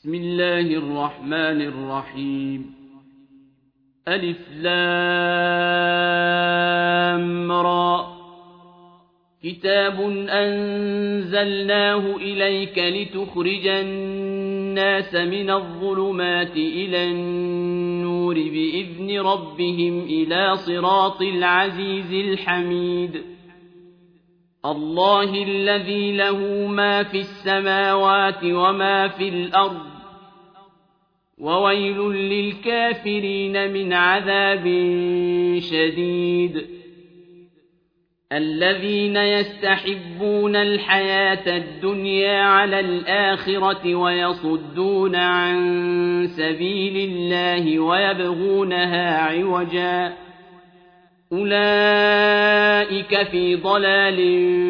بسم الله الرحمن الرحيم ألف لام را كتاب أنزلناه إليك لتخرج الناس من الظلمات إلى النور بإذن ربهم إلى صراط العزيز الحميد الله الذي له ما في السماوات وما في الأرض وويل للكافرين من عذاب شديد الذين يستحبون الحياة الدنيا على الآخرة ويصدون عن سبيل الله ويبغونها عوجا أولئك في ضلال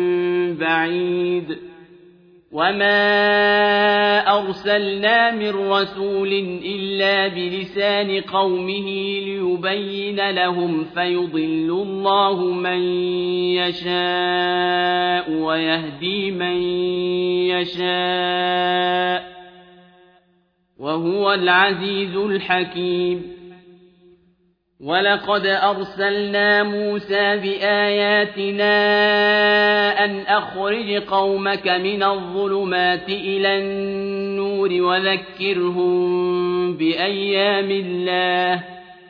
بعيد وما أرسلنا من رسول إلا بلسان قومه ليبين لهم فيضل الله من يشاء ويهدي من يشاء وهو العزيز الحكيم ولقد أرسلنا موسى بآياتنا أن أخرج قومك من الظلمات إلى النور وذكرهم بأيام الله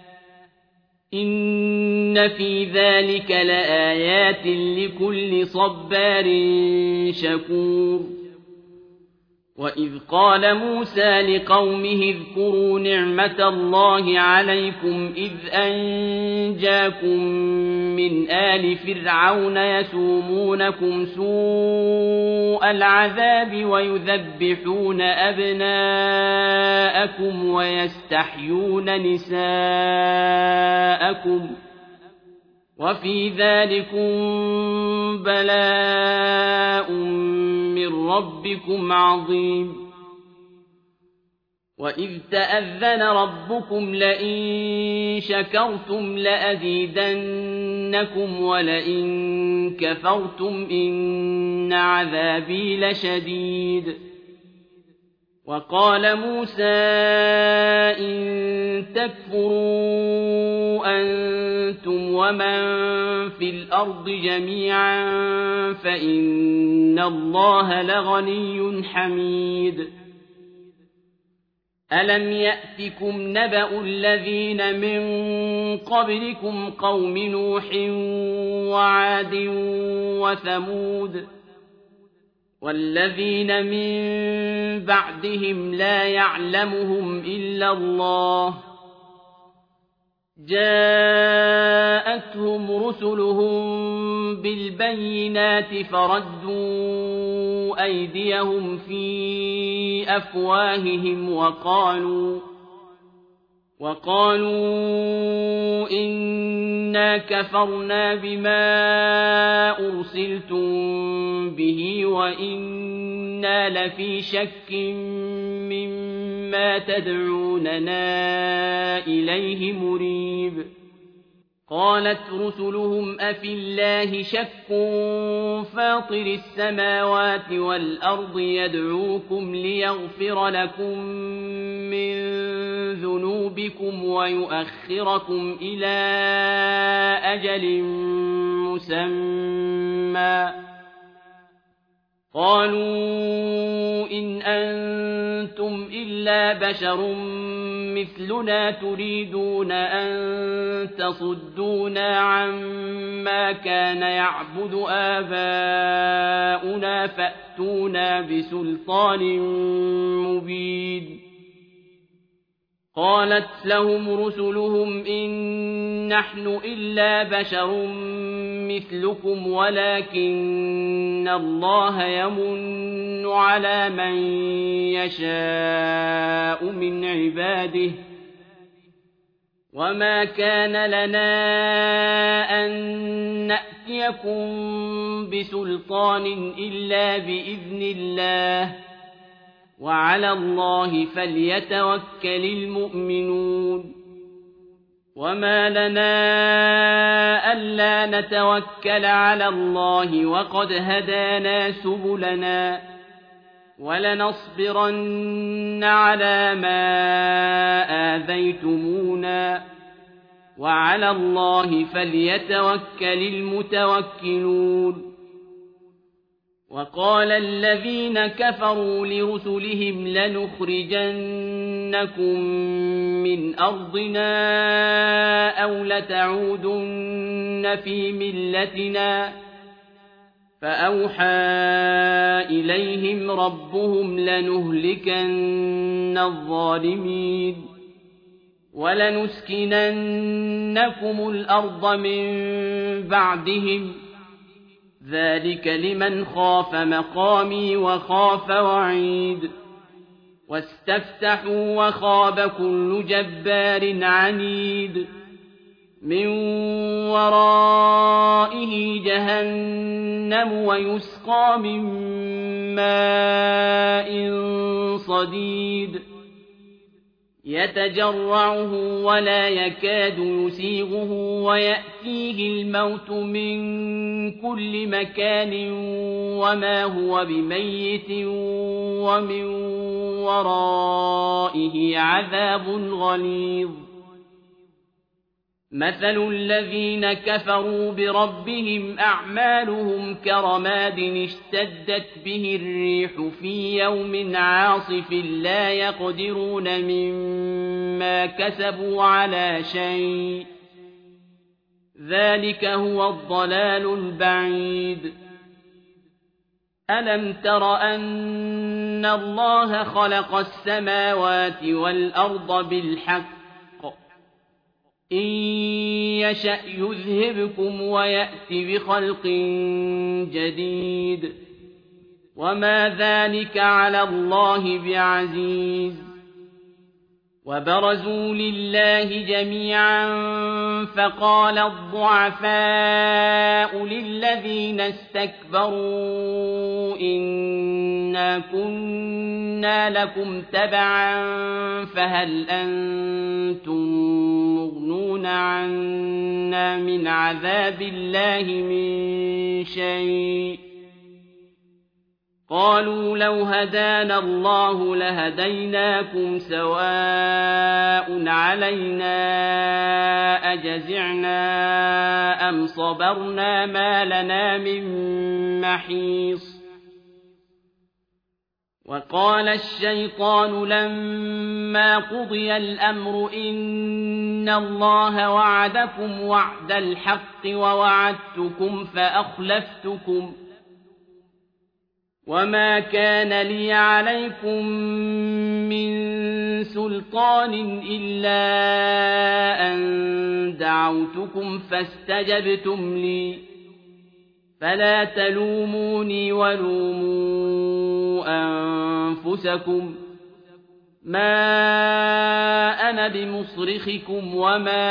إن في ذلك لآيات لكل صبار شكور وإذ قال موسى لقومه اذكروا نعمة الله عليكم إذ أنجاكم من آل فرعون يسومونكم سوء العذاب ويذبحون أبناءكم ويستحيون نساءكم وفي ذلكم بلاء من ربكم عظيم وإذ تأذن ربكم لئن شكرتم لأزيدنكم ولئن كفرتم إن عذابي لشديد وقال موسى إن تكفروا أنتم ومن في الأرض جميعا فإن الله لغني حميد ألم يأتكم نبأ الذين من قبلكم قوم نوح وعاد وثمود والذين من بعدهم لا يعلمهم إلا الله جاءتهم رسلهم بالبينات فردوا أيديهم في أفواههم وقالوا إنا كفرنا بما أرسلتم به وإنا لفي شك مما تدعوننا إليه مريب قالت رسلهم أفي الله شك فاطر السماوات والأرض يدعوكم ليغفر لكم من ذنوبكم ويؤخركم إلى أجل مسمى قالوا إن أنتم إلا بشر مثلنا تريدون أن تصدونا عما كان يعبد آباؤنا فأتونا بسلطان مبين قالت لهم رسلهم إن نحن إلا بشر مثلكم ولكن الله يمن على من يشاء من عباده وما كان لنا أن نأتيكم بسلطان إلا بإذن الله وعلى الله فليتوكل المؤمنون وما لنا ألا نتوكل على الله وقد هدانا سبلنا وَلَنَصْبِرَنَّ عَلَىٰ مَا آذَيْتُمُونَا وَعَلَى اللَّهِ فَلْيَتَوَكَّلِ الْمُتَوَكِّلُونَ وَقَالَ الَّذِينَ كَفَرُوا لِرُسُلِهِمْ لَنُخْرِجَنَّكُم مِّنْ أَرْضِنَا أَوْ لَتَعُودُنَّ فِي مِلَّتِنَا فَأَوْحَىٰ إِلَيْهِمْ رَبُّهُمْ لَنُهْلِكَنَّ الظَّالِمِينَ وَلَنُسْكِنَنَّكُمُ الْأَرْضَ مِن بَعْدِهِمْ ۚ ذَٰلِكَ لِمَنْ خَافَ مَقَامِي وَخَافَ وَعِيدِ وَاسْتَفْتَحُوا وَخَابَ كُلُّ جَبَّارٍ عَنِيدٍ مِّن وَرَائِهِ جَهَنَّمُ وَيُسْقَىٰ مِن مَّاءٍ صَدِيدٍ يَتَجَرَّعُهُ وَلَا يَكَادُ يُسِيغُهُ وَيَأْتِيهِ الْمَوْتُ مِن كُلِّ مَكَانٍ وَمَا هُوَ بِمَيِّتٍ وَمِن وَرَائِهِ عَذَابٌ غَلِيظٌ مَثَلُ الَّذِينَ كَفَرُوا بِرَبِّهِمْ أَعْمَالُهُمْ كَرَمَادٍ اشْتَدَّتْ بِهِ الرِّيحُ فِي يَوْمٍ عَاصِفٍ لَّا يَقْدِرُونَ مِمَّا كَسَبُوا عَلَىٰ شَيْءٍ ۚ ذَٰلِكَ هُوَ الضَّلَالُ الْبَعِيدُ أَلَمْ تَرَ أَنَّ اللَّهَ خَلَقَ السَّمَاوَاتِ وَالْأَرْضَ بِالْحَقِّ إِن يَشَأْ يُذْهِبْكُمْ وَيَأْتِ بِخَلْقٍ جَدِيدٍ وَمَا ذَٰلِكَ عَلَى اللَّهِ بِعَزِيزٍ وَبَرَزُوا لِلَّهِ جَمِيعًا فَقَالَ الضُّعَفَاءُ لِلَّذِينَ اسْتَكْبَرُوا إِنَّا كُنَّا لَكُمْ تَبَعًا فَهَلْ أَنتُم مُّغْنُونَ عَنَّا مِنْ عَذَابِ اللَّهِ مِن شَيْءٍ قَالُوا لَوْ هَدَانَا اللَّهُ لَهَدَيْنَاكُمْ سَوَاءٌ عَلَيْنَا أَجَزِعْنَا أَمْ صَبَرْنَا مَا لَنَا مِن مَّحِيصٍ وَقَالَ الشَّيْطَانُ لَمَّا قُضِيَ الْأَمْرُ إِنَّ اللَّهَ وَعَدَكُمْ وَعْدَ الْحَقِّ وَوَعَدتُّكُمْ فَأَخْلَفْتُكُمْ وَمَا كَانَ لِيَ عَلَيْكُم مِّن سُلْطَانٍ إِلَّا أَن دَعَوْتُكُمْ فَاسْتَجَبْتُمْ لِي فَلَا تَلُومُونِي وَلُومُوا أَنفُسَكُم مَّا أَنَا بِمُصْرِخِكُمْ وَمَا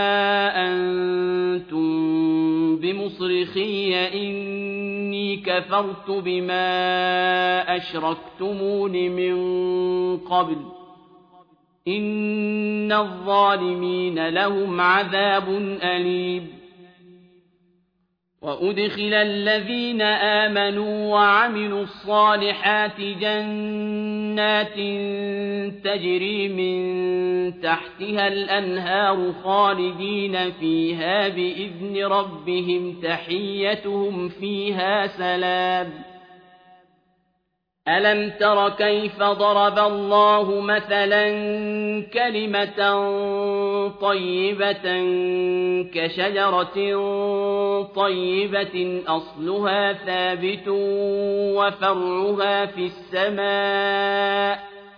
أَنتُم بِمُصْرِخِيَّ إِنِّي كَفَرْتُ بِمَا أَشْرَكْتُمُونِ مِن قَبْلُ إِنَّ الظَّالِمِينَ لَهُمْ عَذَابٌ أَلِيمٌ وَأُدْخِلَ الَّذِينَ آمَنُوا وَعَمِلُوا الصَّالِحَاتِ جَنَّاتٍ تَجْرِي مِن تَحْتِهَا الْأَنْهَارُ خَالِدِينَ فِيهَا بِإِذْنِ رَبِّهِمْ تَحِيَّتُهُمْ فِيهَا سَلَامٌ أَلَمْ تَرَ كَيْفَ ضَرَبَ اللَّهُ مَثَلًا كَلِمَةً طَيِّبَةً كَشَجَرَةٍ طَيِّبَةٍ أَصْلُهَا ثَابِتٌ وَفَرْعُهَا فِي السَّمَاءِ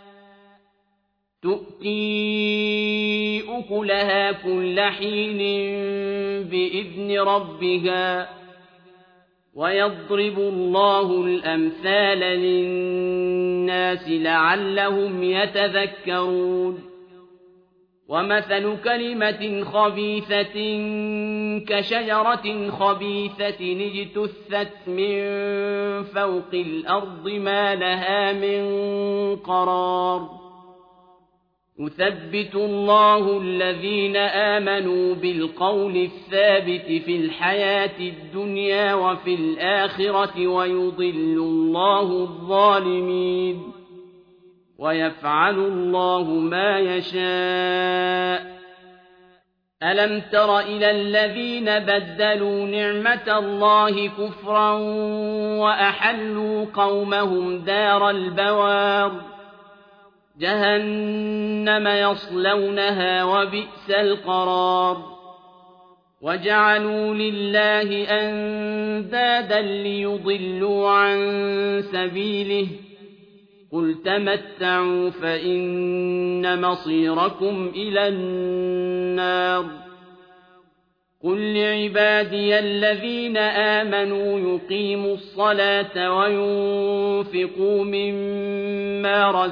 تُؤْتِي أُكُلَهَا كُلَّ حِينٍ بِإِذْنِ رَبِّهَا وَيَضْرِبُ اللَّهُ الْأَمْثَالَ لِلنَّاسِ لَعَلَّهُمْ يَتَذَكَّرُونَ وَمَثَلُ كَلِمَةٍ خَبِيثَةٍ كَشَجَرَةٍ خَبِيثَةٍ اجْتُثَّتْ مِن فَوْقِ الْأَرْضِ مَا لَهَا مِن قَرَارٍ يثبت الله الذين آمنوا بالقول الثابت في الحياة الدنيا وفي الآخرة ويضل الله الظالمين ويفعل الله ما يشاء ألم تر إلى الذين بدلوا نعمة الله كفرا وأحلوا قومهم دار البوار جهنم يصلونها وبئس القرار وجعلوا لله أندادا ليضلوا عن سبيله قل تمتعوا فإن مصيركم إلى النار قل لعبادي الذين آمنوا يقيموا الصلاة وينفقوا مما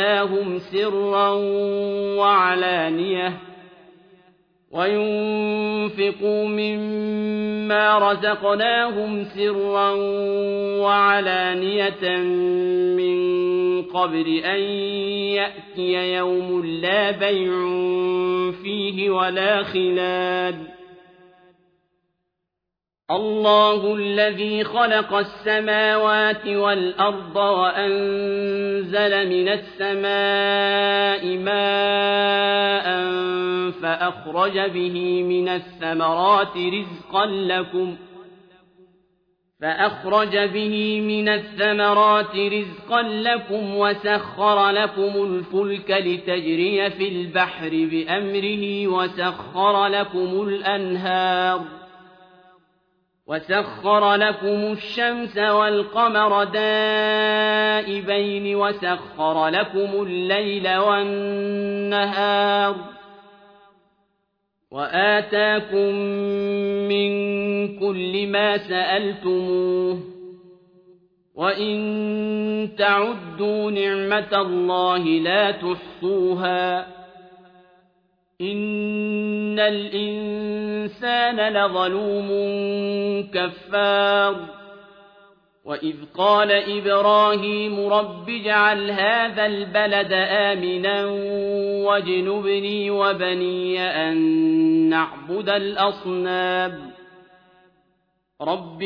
رزقناهم سرا وعلانية من قبل أن يأتي يوم لا بيع فيه ولا خلال الله الذي خلق السماوات والأرض وأنزل من السماء ماء فأخرج به من الثمرات رزقا لكم وسخر لكم الفلك لتجري في البحر بأمره وسخر لكم الشمس والقمر دائبين وسخر لكم الليل والنهار وآتاكم من كل ما سألتموه وإن تعدوا نعمة الله لا تحصوها إن الإنسان لظلوم كفار وإذ قال إبراهيم رب اجعل هذا البلد آمنا واجنبني وبني أن نعبد الأصنام رب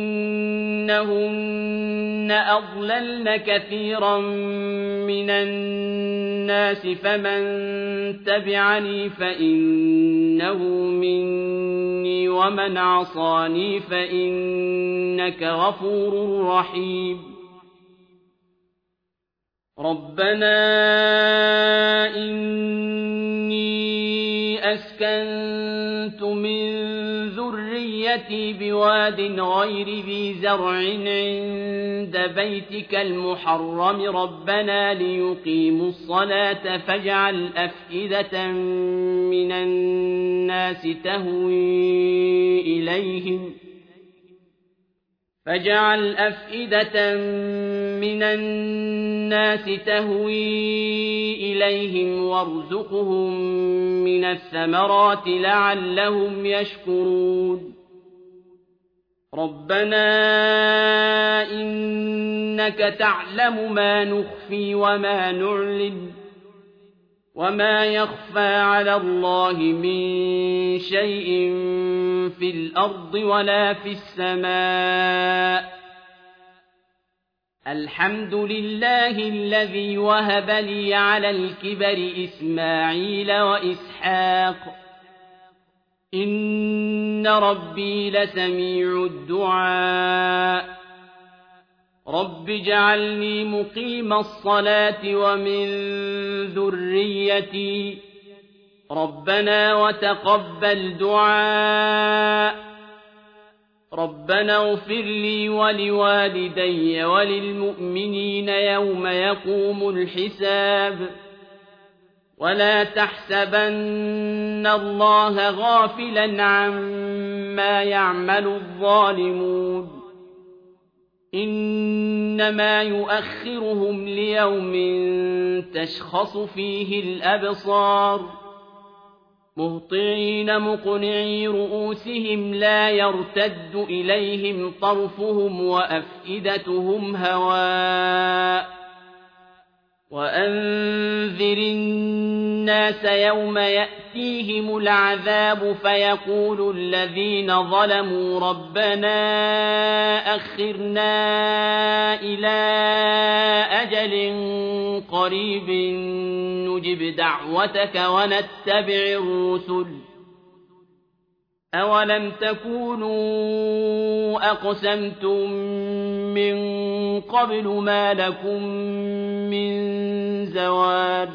إنهن أضللن كثيرا من الناس فمن تبعني فإنه مني ومن عصاني فإنك غفور رحيم ربنا إني أسكنت من ذريتي بواد غير ذي زرع عند بيتك المحرم ربنا ليقيموا الصلاة فاجعل أفئدة من الناس تهوي إليهم وارزقهم من الثمرات لعلهم يشكرون ربنا إنك تعلم ما نخفي وما نعلن وما يخفى على الله من شيء في الأرض ولا في السماء الحمد لله الذي وهب لي على الكبر إسماعيل وإسحاق إن ربي لسميع الدعاء رب اجعلني مقيم الصلاة ومن ذريتي ربنا وتقبل دعاء ربنا اغفر لي ولوالدي وللمؤمنين يوم يقوم الحساب ولا تحسبن الله غافلا عما يعمل الظالمون إنما يؤخرهم ليوم تشخص فيه الأبصار مهطعين مقنعي رؤوسهم لا يرتد إليهم طرفهم وأفئدتهم هواء وأنذر النَّاسَ يَوْمَ يَأْتِيهِمُ الْعَذَابُ فَيَقُولُ الَّذِينَ ظَلَمُوا رَبَّنَا أَخِّرْنَا إِلَىٰ أَجَلٍ قَرِيبٍ نُّجِبْ دَعْوَتَكَ وَنَتَّبِعِ الرُّسُلَ ۗ أَوَلَمْ تَكُونُوا أَقْسَمْتُم مِّن قَبْلُ مَا لَكُم مِّن زَوَالٍ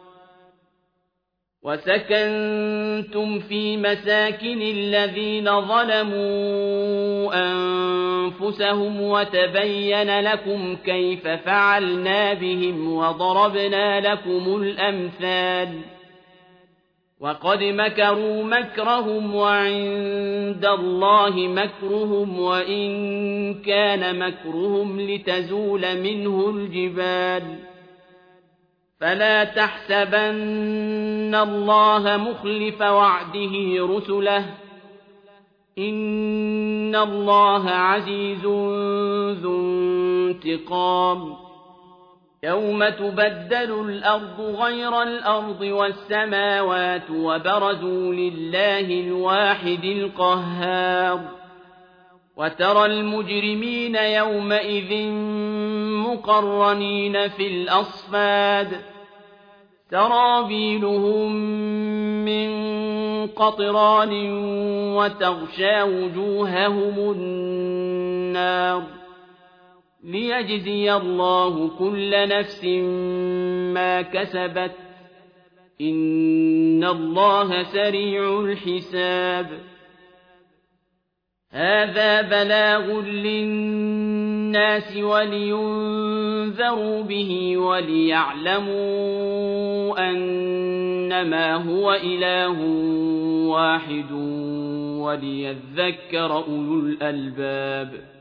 وَسَكَنتُمْ فِي مَسَاكِنِ الَّذِينَ ظَلَمُوا أَنفُسَهُمْ وَتَبَيَّنَ لَكُمْ كَيْفَ فَعَلْنَا بِهِمْ وَضَرَبْنَا لَكُمُ الْأَمْثَالَ وَقَدْ مَكَرُوا مَكْرَهُمْ وَعِندَ اللَّهِ مَكْرُهُمْ وَإِن كَانَ مَكْرُهُمْ لِتَزُولَ مِنْهُ الْجِبَالُ فَلَا تَحْسَبَنَّ اللَّهَ مُخْلِفَ وَعْدِهِ رُسُلَهُ ۗ إِنَّ اللَّهَ عَزِيزٌ ذُو انتِقَامٍ يَوْمَ تُبَدَّلُ الْأَرْضُ غَيْرَ الْأَرْضِ وَالسَّمَاوَاتُ وَبَرَزُوا لِلَّهِ الْوَاحِدِ الْقَهَّارِ وَتَرَى الْمُجْرِمِينَ يَوْمَئِذٍ مُّقَرَّنِينَ فِي الْأَصْفَادِ سَرَابِيلُهُم مِّن قَطِرَانٍ وَتَغْشَىٰ وُجُوهَهُمُ النَّارُ لِيَجْزِيَ اللَّهُ كُلَّ نَفْسٍ مَّا كَسَبَتْ ۚ إِنَّ اللَّهَ سَرِيعُ الْحِسَابِ هَٰذَا بَلَاغٌ لِّلنَّاسِ وَلِيُنذَرُوا بِهِ وَلِيَعْلَمُوا أَنَّمَا هُوَ إِلَٰهٌ وَاحِدٌ وَلِيَذَّكَّرَ أُولُو الْأَلْبَابِ